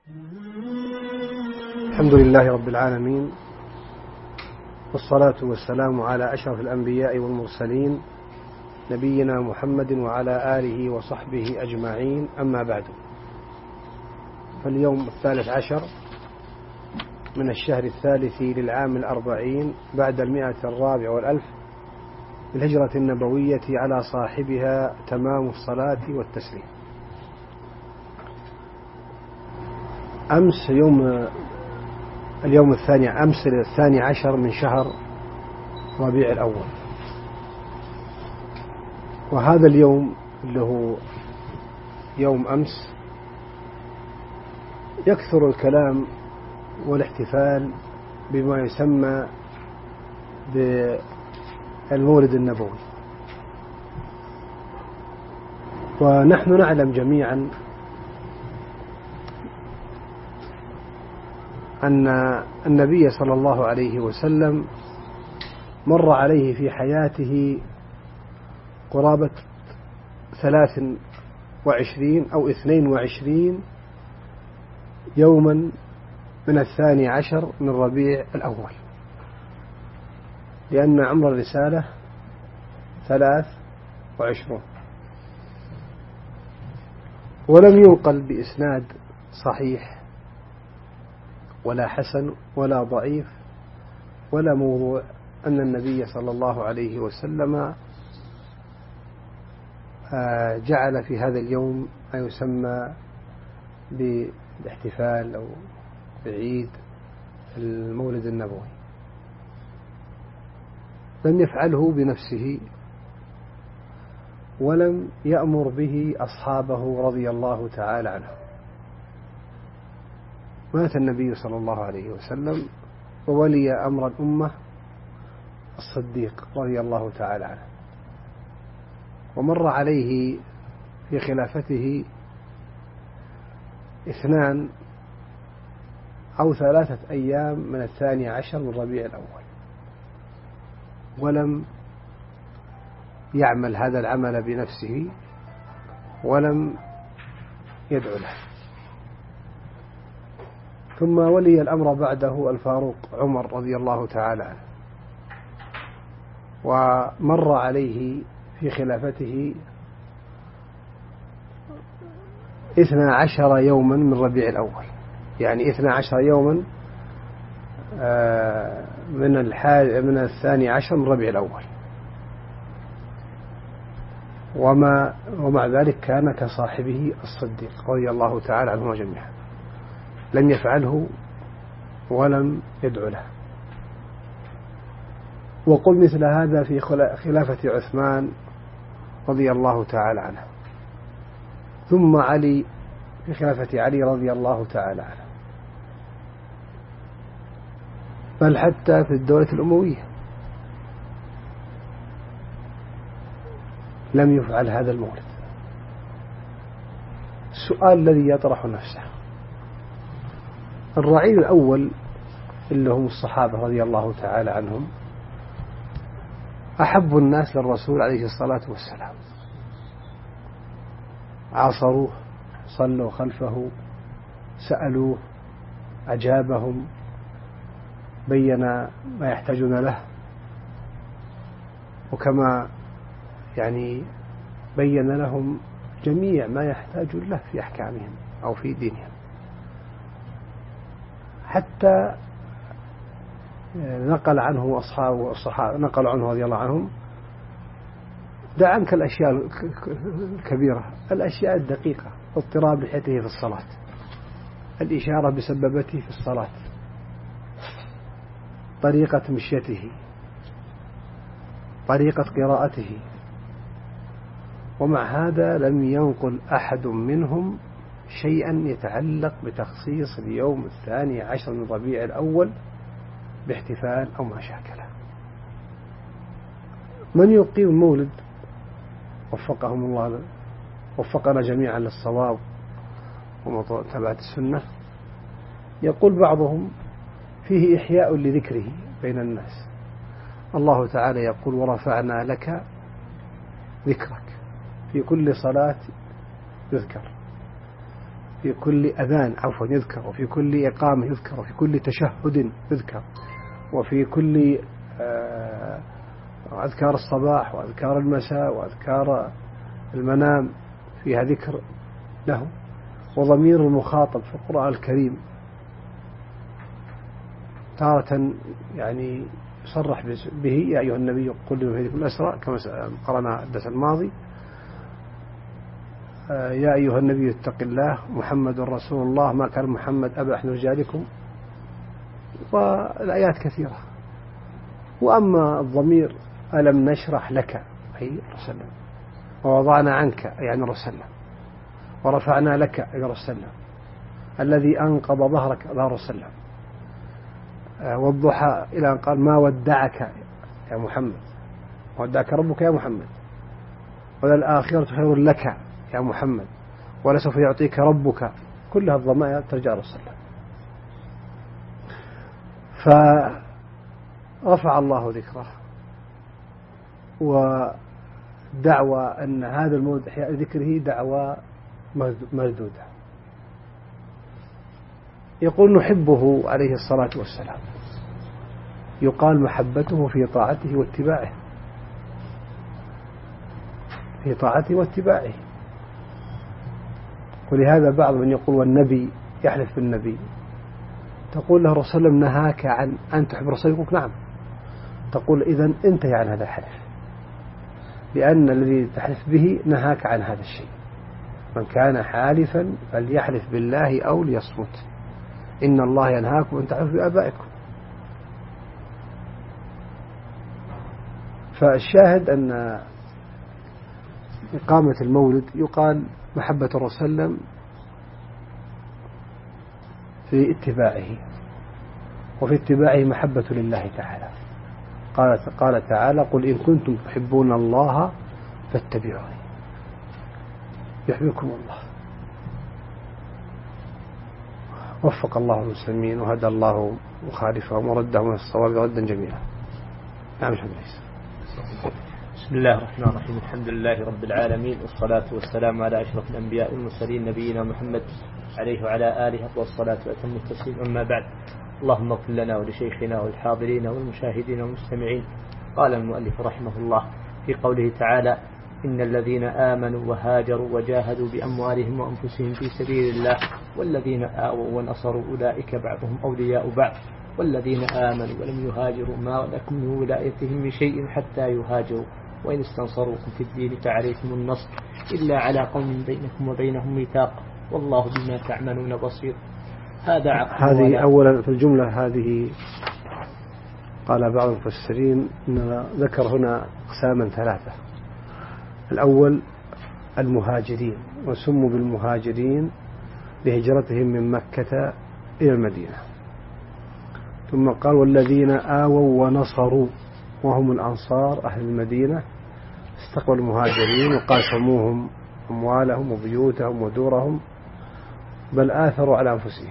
الحمد لله رب العالمين، والصلاة والسلام على أشرف الأنبياء والمرسلين نبينا محمد وعلى آله وصحبه أجمعين، أما بعد. فاليوم 13 من الشهر الثالث للعام 40 بعد 104 بالهجرة النبوية، على صاحبها تمام الصلاة والتسليم. أمس اليوم الثاني عشر من شهر ربيع الأول، وهذا اليوم اللي هو يوم أمس يكثر الكلام والاحتفال بما يسمى بالمولد النبوي. ونحن نعلم جميعا أن النبي صلى الله عليه وسلم مر عليه في حياته قرابة 23 أو 22 يوما من 12 من ربيع الأول، لأن عمر الرسالة 23. ولم ينقل بإسناد صحيح ولا حسن ولا ضعيف ولا موضوع أن النبي صلى الله عليه وسلم جعل في هذا اليوم ما يسمى بالاحتفال أو بعيد المولد النبوي. لم يفعله بنفسه ولم يأمر به أصحابه رضي الله تعالى عنهم. مات النبي صلى الله عليه وسلم وولي أمر الأمة الصديق رضي الله تعالى عنه، ومر عليه في خلافته 2 أو 3 أيام من 12 من ربيع الأول، ولم يعمل هذا العمل بنفسه ولم يدعو له. ثم ولي الأمر بعده الفاروق عمر رضي الله تعالى عنه، ومر عليه في خلافته 12 يوما من ربيع الأول، يعني 12 يوما من 12 من ربيع الأول. ومع ذلك كان كصاحبه الصديق رضي الله تعالى عنه جميعا، لم يفعله ولم يدعو له. وقل مثل هذا في خلافة عثمان رضي الله تعالى عنه، ثم علي في خلافة علي رضي الله تعالى عنه، بل حتى في الدولة الأموية لم يفعل هذا المولد. السؤال الذي يطرح نفسه، الرعيل الأول اللي هم الصحابة رضي الله تعالى عنهم أحب الناس للرسول عليه الصلاة والسلام، عاصروه، صلوا خلفه، سألوه، أجابهم، بين ما يحتاجون له، وكما بين لهم جميع ما يحتاجون له في أحكامهم أو في دينهم، حتى نقل عنه أصحابه الصحابة، نقل عنه رضي الله عنهم، دع عنك الأشياء الكبيرة، الأشياء الدقيقة، اضطراب لحيته في الصلاة، الإشارة بسببته في الصلاة، طريقة مشيته، طريقة قراءته. ومع هذا لم ينقل أحد منهم شيئا يتعلق بتخصيص اليوم 12 من ربيع الأول باحتفال أو ما شاكله. من يقيم المولد وفقهم الله، وفقنا جميعا للصواب ومتابعة السنة، يقول بعضهم فيه إحياء لذكره بين الناس. الله تعالى يقول: ورفعنا لك ذكرك، في كل صلاة يذكر. في كل أذان يذكر، وفي كل إقامة يذكر، وفي كل تشهد يذكر، وفي كل أذكار الصباح وأذكار المساء وأذكار المنام فيها ذكر له. وضمير المخاطب في القرآن الكريم تارة يعني يصرح به يا أيها النبي قل لمن في أيديكم الأسرى كما قرأنا الدرس الماضي، يا أيها النبي اتق الله محمد رسول الله ما كان محمد أبا أحد رجالكم، والآيات كثيرة. وأما الضمير ألم نشرح لك أي رسلنا، ووضعنا عنك يعني رسلنا، ورفعنا لك أي رسلنا، الذي أنقض ظهرك ظهر رسلنا، والضحى إلى أن قال ما ودعك يا محمد، ودعك ربك يا محمد، وللآخرة خير لك يا محمد، ولسوف يعطيك ربك، كلها الضمائر ترجع رسلنا. فرفع الله ذكره، ودعوى أن هذا الموت إحياء ذكره دعوى مردودة. يقول نحبه عليه الصلاة والسلام، يقال محبته في طاعته واتباعه، في طاعته واتباعه. ولهذا بعض من يقول والنبي يحلف بالنبي، تقول له رسول الله نهاك عن أن تحب رسول، يقول نعم، تقول إذن انتهي عن هذا الحلف، لأن الذي تحلف به نهاك عن هذا الشيء. من كان حالفا فليحلف بالله أو ليصمت، إن الله ينهاكم أن تحلفوا بآبائكم. فالشاهد أن إقامة المولد يقال محبة الرسول صلى الله عليه وسلم في اتباعه، وفي اتباعه محبة لله تعالى. قال تعالى قل إن كنتم تحبون الله فاتبعوني يحببكم الله. وفق الله المسلمين وهدى الله مخالفهم وردهم من الصواب ردا جميلا. نعم الحمد لله. بسم الله الرحمن الرحيم، الحمد لله رب العالمين، والصلاة والسلام على أشرف الأنبياء والمرسلين نبينا محمد عليه وعلى آله أفضل الصلاة وأتم التسليم. أما بعد، اللهم اغفر لنا ولشيخنا والحاضرين والمشاهدين والمستمعين. قال المؤلف رحمه الله في قوله تعالى إن الذين آمنوا وهاجروا وجاهدوا بأموالهم وأنفسهم في سبيل الله والذين آووا ونصروا أولئك بعضهم أولياء بعض والذين آمنوا ولم يهاجروا ما لكم من ولايتهم من شيء حتى يهاجروا وإن استنصروكم في الدين فعليكم النصر إلا على قوم بينكم وبينهم ميثاق والله بما تعملون بصير. هذه أولا في الجملة هذه قال بعض المفسرين إن ذكر هنا أقساما ثلاثة. الأول المهاجرين، وسموا بالمهاجرين لهجرتهم من مكة إلى المدينة. ثم قال والذين آووا ونصروا، وهم الأنصار أهل المدينة استقبلوا المهاجرين وقاسموهم أموالهم وبيوتهم ودورهم، بل آثروا على أنفسهم.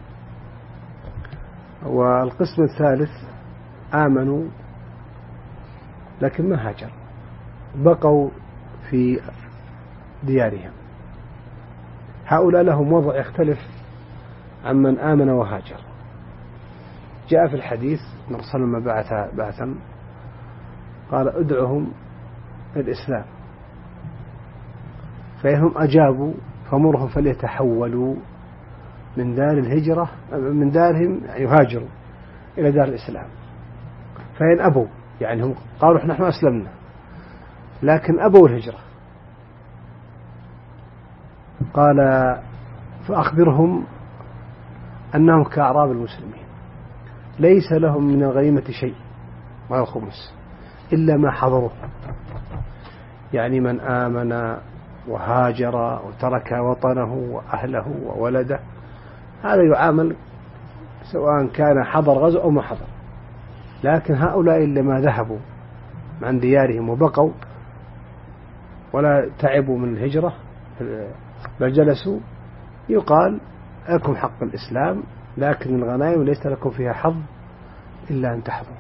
والقسم الثالث آمنوا لكن ما هاجروا، بقوا في ديارهم. هؤلاء لهم وضع يختلف عن من آمن وهاجر. جاء في الحديث أن رسول الله بعث بعثا قال ادعهم الإسلام، فإنهم أجابوا فمرهم فليتحولوا من دار الهجرة من دارهم يهاجروا إلى دار الإسلام. فإن أبوا يعني هم قالوا نحن أسلمنا لكن أبوا الهجرة، قال فأخبرهم أنهم كأعراب المسلمين ليس لهم من الغنيمة شيء ولا الخمس إلا ما حضروه، يعني من آمن وهاجر وترك وطنه وأهله وولده هذا يعامل سواء كان حضر غزو أو ما حضر. لكن هؤلاء اللي ما ذهبوا عن ديارهم وبقوا ولا تعبوا من الهجرة بل جلسوا، يقال لكم حق الإسلام لكن الغنائم ليس لكم فيها حظ إلا أن تحضروا،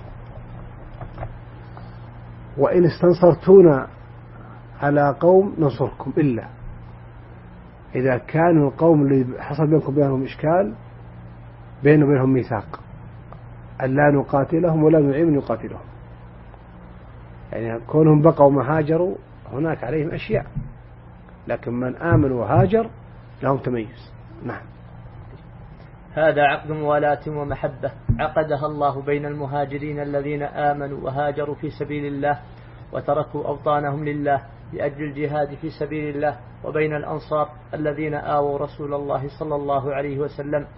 وإن استنصرتونا على قوم ننصركم إلا إذا كانوا القوم اللي حصل بينكم بينهم إشكال بينهم وبينهم ميثاق أن لا نقاتلهم ولا نعين من يقاتلهم، يعني كونهم بقوا وهاجروا هناك عليهم أشياء، لكن من آمن وهاجر لهم تميز. نعم. هذا عقد موالاة ومحبة عقدها الله بين المهاجرين الذين آمنوا وهاجروا في سبيل الله وتركوا أوطانهم لله لأجل الجهاد في سبيل الله، وبين الأنصار الذين آووا رسول الله صلى الله عليه وسلم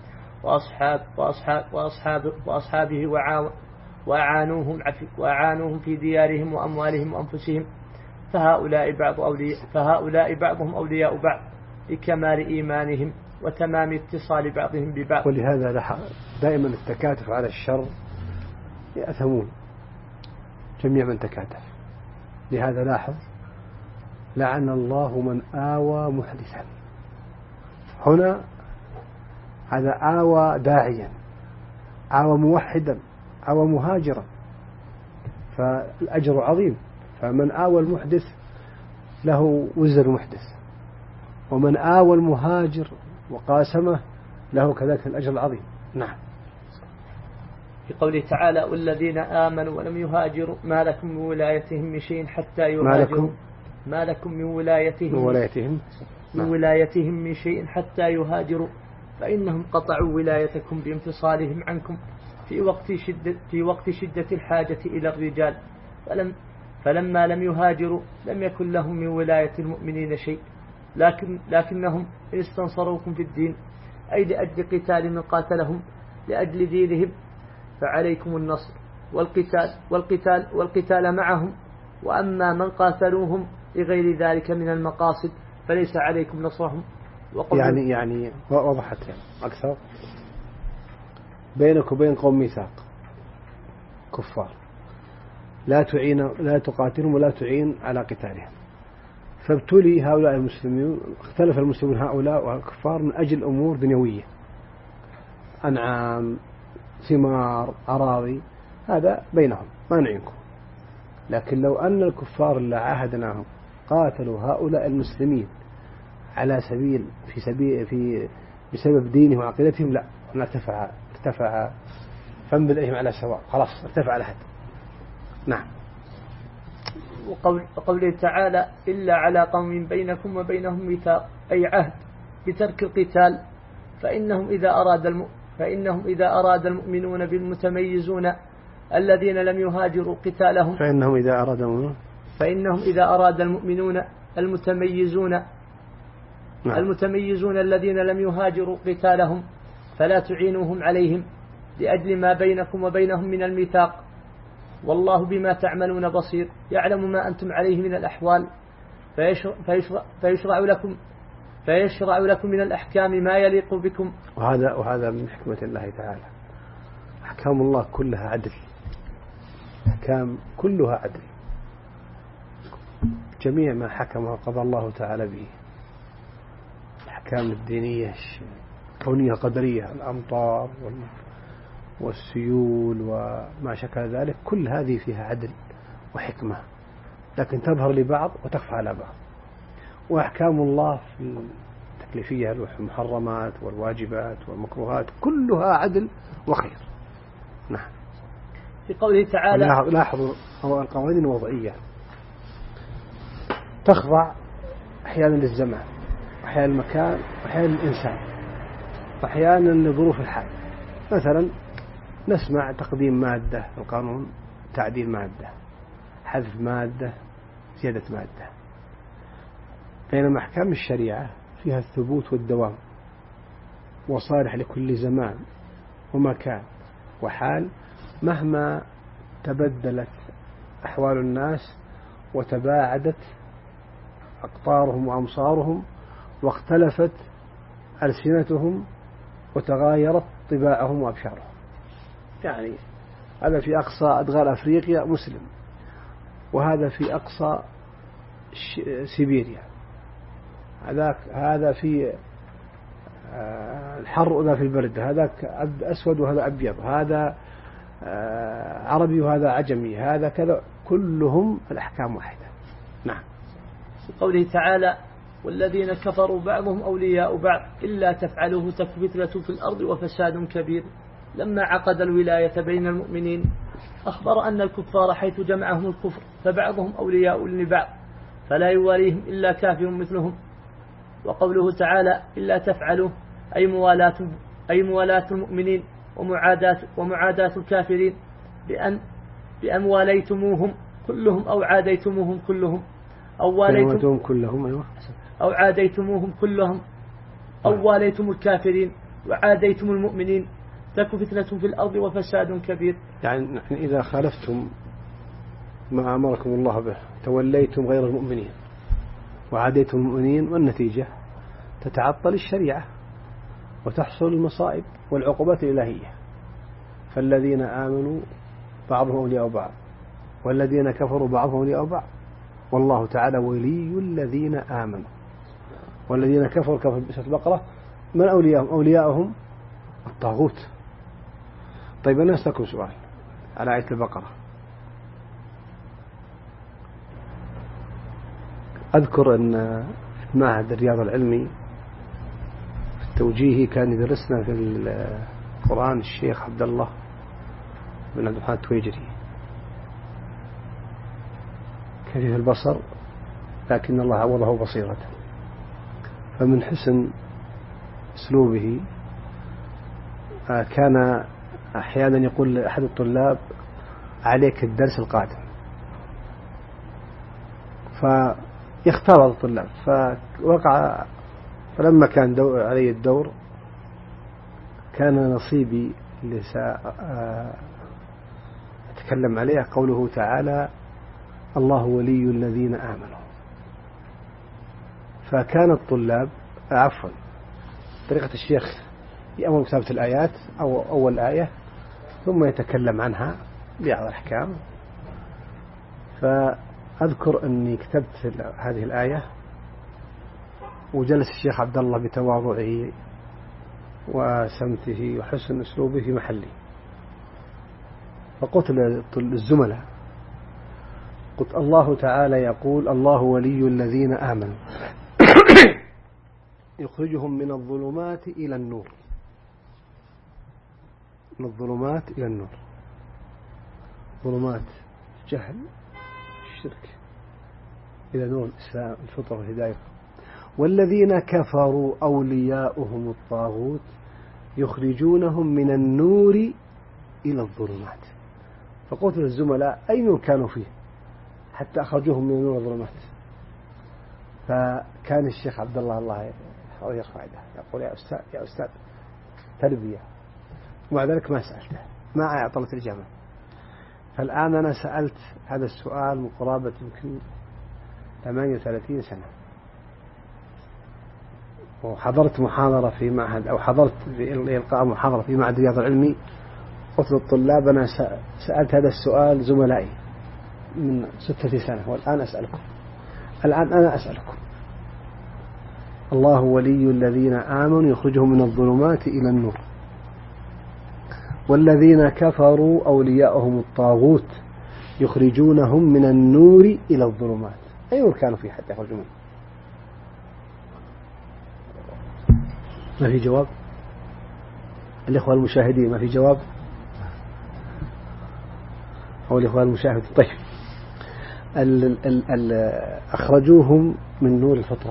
وأصحابه وأعانوهم في ديارهم وأموالهم وأنفسهم، فهؤلاء بعضهم أولياء بعض لكمال إيمانهم وتمام اتصال بعضهم ببعض. ولهذا دائما التكاتف على الشر يأثمون جميع من تكاتف. لهذا لاحظ لعن الله من آوى محدثا، هنا هذا آوى داعيا، آوى موحدا، آوى مهاجرا، فالأجر عظيم. فمن آوى المحدث له وزر محدث، ومن آوى المهاجر وقاسمه له كذلك الأجر العظيم. نعم. في قوله تعالى والذين آمنوا ولم يهاجروا ما لكم من ولايتهم من شيء حتى يهاجروا، ما لكم من ولايتهم من شيء حتى يهاجروا، فإنهم قطعوا ولايتكم بانفصالهم عنكم في وقت شدة الحاجة إلى الرجال، فلما لم يهاجروا لم يكن لهم من ولاية المؤمنين شيء، لكنهم إن استنصروكم في الدين أي لأجل قتال من قاتلهم لأجل دينهم فعليكم النصر والقتال معهم، وأما من قاتلوهم لغير ذلك من المقاصد فليس عليكم نصرهم. يعني وضحت يعني أكثر. بينك وبين قوم ميثاق كفار، لا تقاتلهم ولا تعين على قتالهم، فابتلي هؤلاء المسلمين، اختلف المسلمون هؤلاء والكفار من أجل أمور دنيوية، أنعام، ثمار، أراضي، هذا بينهم ما نعينكم. لكن لو أن الكفار اللي عاهدناهم قاتلوا هؤلاء المسلمين على بسبب دينهم وعقيدتهم، لا ارتفع فانبذ على سواء، خلاص ارتفع الحد. نعم. وقوله تعالى إلا على قوم بينكم وبينهم ميثاق أي عهد بترك القتال، فإنهم إذا أراد المؤمنون بالمتميزون الذين لم يهاجروا قتالهم، فإنهم إذا أراد المؤمنون المتميزون الذين لم يهاجروا قتالهم فلا تعينوهم عليهم لأجل ما بينكم وبينهم من الميثاق، والله بما تعملون بصير يعلم ما أنتم عليه من الأحوال، فيشرع لكم من الأحكام ما يليق بكم. وهذا من حكمة الله تعالى، أحكام الله كلها عدل، أحكام كلها عدل، جميع ما حكم وقضى الله تعالى به، الأحكام الدينية كونية قدرية، الأمطار والسيول وما شكل ذلك، كل هذه فيها عدل وحكمة، لكن تظهر لبعض وتخفى على بعض. وأحكام الله في التكليفية، المحرمات والواجبات والمكروهات، كلها عدل وخير. نعم. في قوله تعالى لاحظوا القوانين الوضعية تخضع أحيانا للزمان، وأحيانا المكان، وأحيانا الإنسان، وأحيانا لظروف الحال. مثلا نسمع تقديم مادة في القانون، تعديل مادة، حذف مادة، زيادة مادة، بينما أحكام الشريعة فيها الثبوت والدوام، وصالح لكل زمان ومكان وحال، مهما تبدلت أحوال الناس وتباعدت أقطارهم وأمصارهم واختلفت ألسنتهم وتغايرت طباعهم وأبشارهم. يعني هذا في أقصى أدغال أفريقيا مسلم، وهذا في أقصى سيبيريا، هذا في الحر وذا في البرد، هذا أسود وهذا أبيض، هذا عربي وهذا عجمي، هذا كذا، كلهم الأحكام واحدة. نعم. قوله تعالى والذين كفروا بعضهم أولياء بعض إلا تفعلوه تك فتنة في الأرض وفساد كبير. لما عقد الولاية بين المؤمنين أخبر أن الكفار حيث جمعهم الكفر فبعضهم أولياء لبعض فلا يواليهم إلا كافر مثلهم. وقوله تعالى إلا تفعلوه أي موالاة المؤمنين ومعاداة الكافرين بأن واليتموهم كلهم أو عاديتموهم كلهم أو عاديتموهم كلهم أو واليتم الكافرين وعاديتم المؤمنين تك فتنة في الأرض وفساد كبير. يعني إذا خالفتم ما أمركم الله به توليتم غير المؤمنين وعاديتم المؤمنين والنتيجة تتعطل الشريعة وتحصل المصائب والعقوبات الإلهية. فالذين آمنوا بعضهم أولياء بعض والذين كفروا بعضهم أولياء بعض والله تعالى ولي الذين آمنوا. والذين كفروا كفر بسورة البقرة من أولياءهم الطاغوت. طيب أنا أسألكم سؤال على آية البقرة. أذكر أن في معهد الرياض العلمي في التوجيهي كان يدرسنا في القرآن الشيخ عبد الله بن عبد الرحمن التويجري كفيف البصر لكن الله عوضه بصيرة. فمن حسن أسلوبه كان أحيانا يقول لأحد الطلاب عليك الدرس القادم فيختار الطلاب. فوقع فلما كان علي الدور كان نصيبي اللي سأتكلم عليه قوله تعالى الله ولي الذين آمنوا. فكان الطلاب طريقة الشيخ يأمر كتابة الآيات أو أول آية ثم يتكلم عنها بعض الأحكام. فأذكر أني كتبت هذه الآية وجلس الشيخ عبد الله بتواضعه وسمته وحسن أسلوبه في محلي. فقلت للزملاء قلت الله تعالى يقول الله ولي الذين آمنوا يخرجهم من الظلمات إلى النور. من الظلمات إلى النور. ظلمات الجهل الشرك إلى نور الإسلام الفطرة والهداية. والذين كفروا أولياؤهم الطاغوت يخرجونهم من النور إلى الظلمات. فقلت للزملاء أي نور كانوا فيه حتى أخرجوهم من نور الظلمات. فكان الشيخ عبد الله يرفع يده يقول يا أستاذ تربية. ومع ذلك ما سألته ما أعطلت الإجابة. فالآن أنا سألت هذا السؤال من قرابة يمكن 38 سنة وحضرت محاضرة في معهد أو حضرت في إلقاء محاضرة في معهد الرياض العلمي. قلت للطلاب أنا سألت هذا السؤال زملائي من 6 سنة والآن أسألكم. الآن أنا أسألكم الله ولي الذين آمنوا يخرجهم من الظلمات إلى النور والذين كفروا أولياءهم الطاغوت يخرجونهم من النور إلى الظلمات. أي نور كانوا فيه حتى يخرجون؟ ما في جواب؟ الإخوة المشاهدين ما في جواب؟ أو الإخوة المشاهدين طيب أخرجوهم من نور الفطرة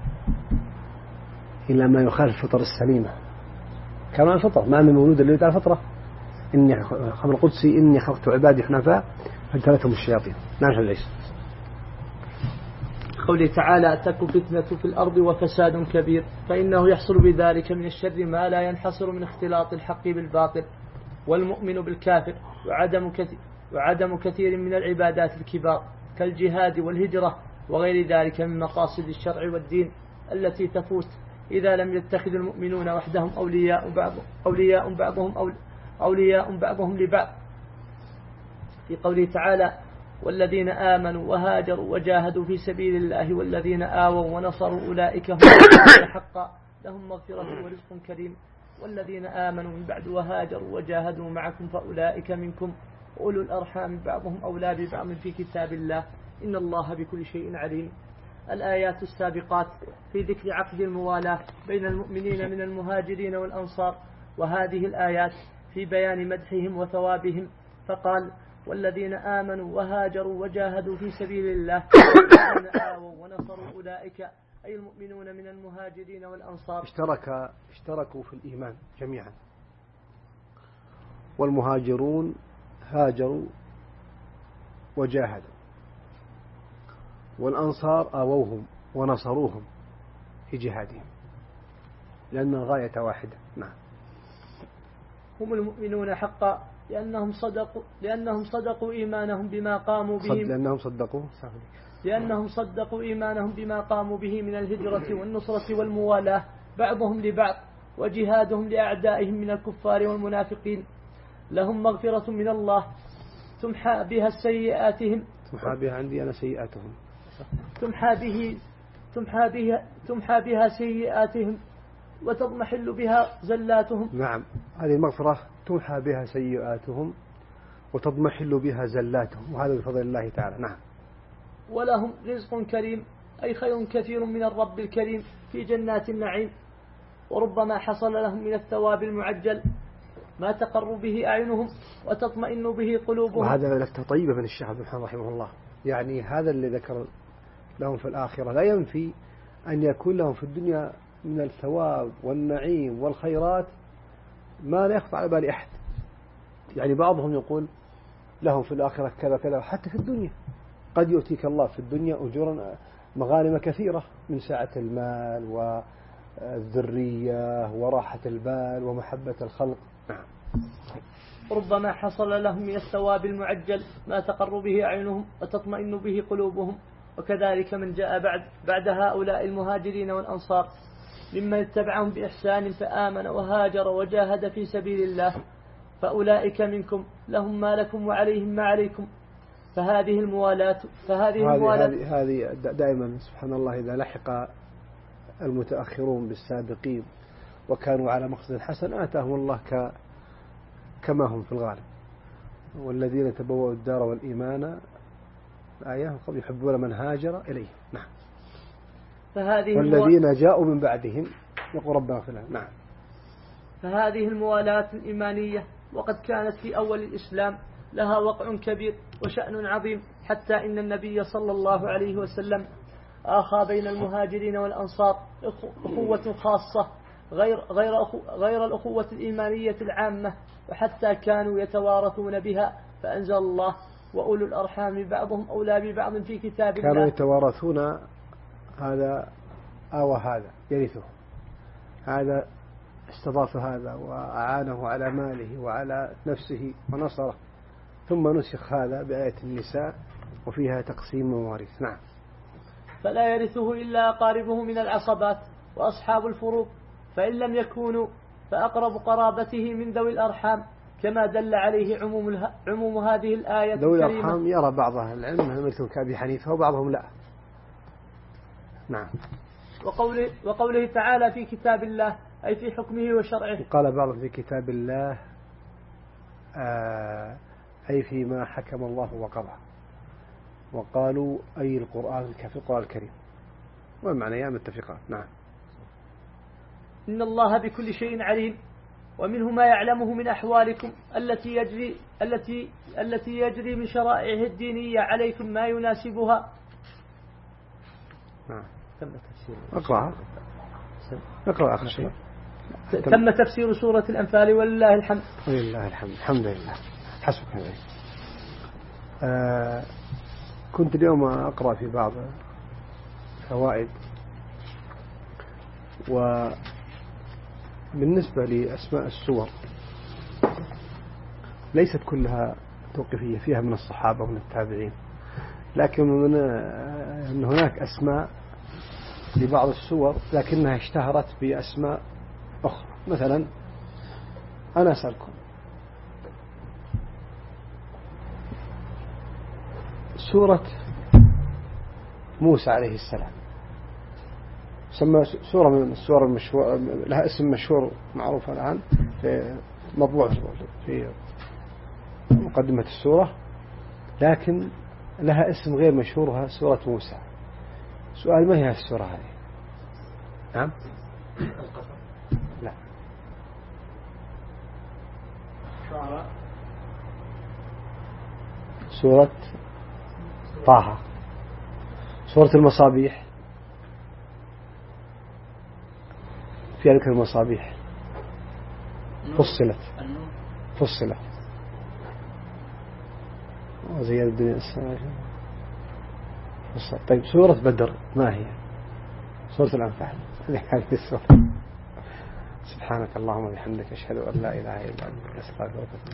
إلى ما يخالف الفطر السليمة. كما الفطرة ما من مولود اللي يدعى الفطرة إني خبر القدسي إني خلقت عبادي حنفاء فاجتنتهم الشياطين. نعم العيس. قوله تعالى تك فتنة في الأرض وفساد كبير فإنه يحصل بذلك من الشر ما لا ينحصر من اختلاط الحق بالباطل والمؤمن بالكافر وعدم كثير من العبادات الكبار كالجهاد والهجرة وغير ذلك من مقاصد الشرع والدين التي تفوت إذا لم يتخذ المؤمنون وحدهم أولياء بعضهم لبعض. في قوله تعالى والذين آمنوا وهاجروا وجاهدوا في سبيل الله والذين آووا ونصروا أولئك هم حقا لهم مغفرة ورزق كريم. والذين آمنوا من بعد وهاجروا وجاهدوا معكم فأولئك منكم أولو الأرحام بعضهم أولى ببعض في كتاب الله إن الله بكل شيء عليم. الآيات السابقات في ذكر عقد الموالاة بين المؤمنين من المهاجرين والأنصار، وهذه الآيات في بيان مدحهم وثوابهم، فقال: والذين آمنوا وهاجروا وجاهدوا في سبيل الله والذين آووا ونصروا أولئك أي المؤمنون من المهاجرين والأنصار اشتركوا في الإيمان جميعا، والمهاجرون هاجروا وجاهدوا، والأنصار آووهم ونصروهم في جهادهم، لأن الغاية واحدة. نعم. هم المؤمنون حقا لأنهم صدقوا إيمانهم بما قاموا به لأنهم صدقوا إيمانهم بما قاموا به من الهجرة والنصرة والموالاة بعضهم لبعض، وجهادهم لأعدائهم من الكفار والمنافقين. لهم مغفرة من الله تمحى بها سيئاتهم عندي أنا سيئاتهم تمحى بها سيئاتهم وتضمحل بها زلاتهم. نعم، هذه المغفرة تمحى بها سيئاتهم وتضمحل بها زلاتهم، وهذا بفضل الله تعالى. نعم. ولهم رزق كريم أي خير كثير من الرب الكريم في جنات النعيم، وربما حصل لهم من الثواب المعجل ما تقر به أعينهم وتطمئن به قلوبهم. وهذا لفتة طيبة من الشيخ عبد الرحمن رحمه الله، يعني هذا اللي ذكر لهم في الآخرة لا ينفي أن يكون لهم في الدنيا من الثواب والنعيم والخيرات ما لا يخطر على بال أحد. يعني بعضهم يقول لهم في الآخرة كذا كذا، حتى في الدنيا قد يؤتيك الله في الدنيا أجورا مغانم كثيرة من سعة المال والذرية وراحة البال ومحبة الخلق. نعم. ربما حصل لهم من الثواب المعجل ما تقر به أعينهم وتطمئن به قلوبهم، وكذلك من جاء بعد هؤلاء المهاجرين والأنصار ممن اتبعهم بإحسان فآمن وهاجر وجاهد في سبيل الله، فأولئك منكم لهم ما لكم وعليهم ما عليكم. فهذه الموالاة هذه دائما سبحان الله إذا لحق المتأخرون بالسابقين وكانوا على مقصد حسن آتاهم الله كما هم في الغالب. والذين تبوأوا الدار والإيمان الآية قد يحبون من هاجر إليه. نعم. والذين جاءوا من بعدهم يقول ربنا اغفر لنا. نعم. فهذه الموالاة الإيمانية وقد كانت في أول الإسلام لها وقع كبير وشأن عظيم، حتى إن النبي صلى الله عليه وسلم آخى بين المهاجرين والأنصار أخوة خاصة غير الأخوة الإيمانية العامة، وحتى كانوا يتوارثون بها، فأنزل الله: وأولو الأرحام بعضهم أولى ببعض في كتاب الله. كانوا يتوارثون، هذا أو هذا يرثه، هذا استضاف هذا وأعانه على ماله وعلى نفسه ونصره، ثم نسخ هذا بآية النساء وفيها تقسيم موارث. نعم. فلا يرثه إلا أقاربه من العصبات وأصحاب الفروض، فإن لم يكونوا فأقرب قرابته من ذوي الأرحام، كما دل عليه عموم هذه الآية الكريمة. ذوي الأرحام يرى بعض أهل العلم أنهم يرثون كأبي حنيفة وبعضهم لا. نعم. وقوله تعالى في كتاب الله أي في حكمه وشرعه. قال بعضهم في كتاب الله أي فيما حكم الله وقضى، وقالوا أي القرآن كفي القرآن الكريم، والمعنى متفقان. نعم. إن الله بكل شيء عليم، ومنه ما يعلمه من أحوالكم التي يجري من شرائعه الدينية عليكم ما يناسبها. نعم. اقرأ آخر شيء. تم تفسير سورة الأنفال ولله الحمد. ولله الحمد. الحمد لله. حسبك هذا. كنت اليوم أقرأ في بعض فوائد، وبالنسبة لأسماء السور ليست كلها توقيفية، فيها من الصحابة ومن التابعين، لكن من أن هناك أسماء لبعض السور لكنها اشتهرت بأسماء أخرى. مثلا أنا أسألكم، سورة موسى عليه السلام سمى سورة من السور المشهورة، لها اسم مشهور معروف الآن في مطبوع في مقدمة السورة، لكن لها اسم غير مشهورها سورة موسى. سؤال ما هي السورة هذه؟ نعم. لا. سورة طه. سورة المصابيح فيها ذكر المصابيح. فصلت وزيادة الدنيا السماء. طيب سورة بدر ما هي؟ سورة الأنفال. هذه السورة. سبحانك اللهم وبحمدك أشهد أن لا إله إلا أنت أستغفرك.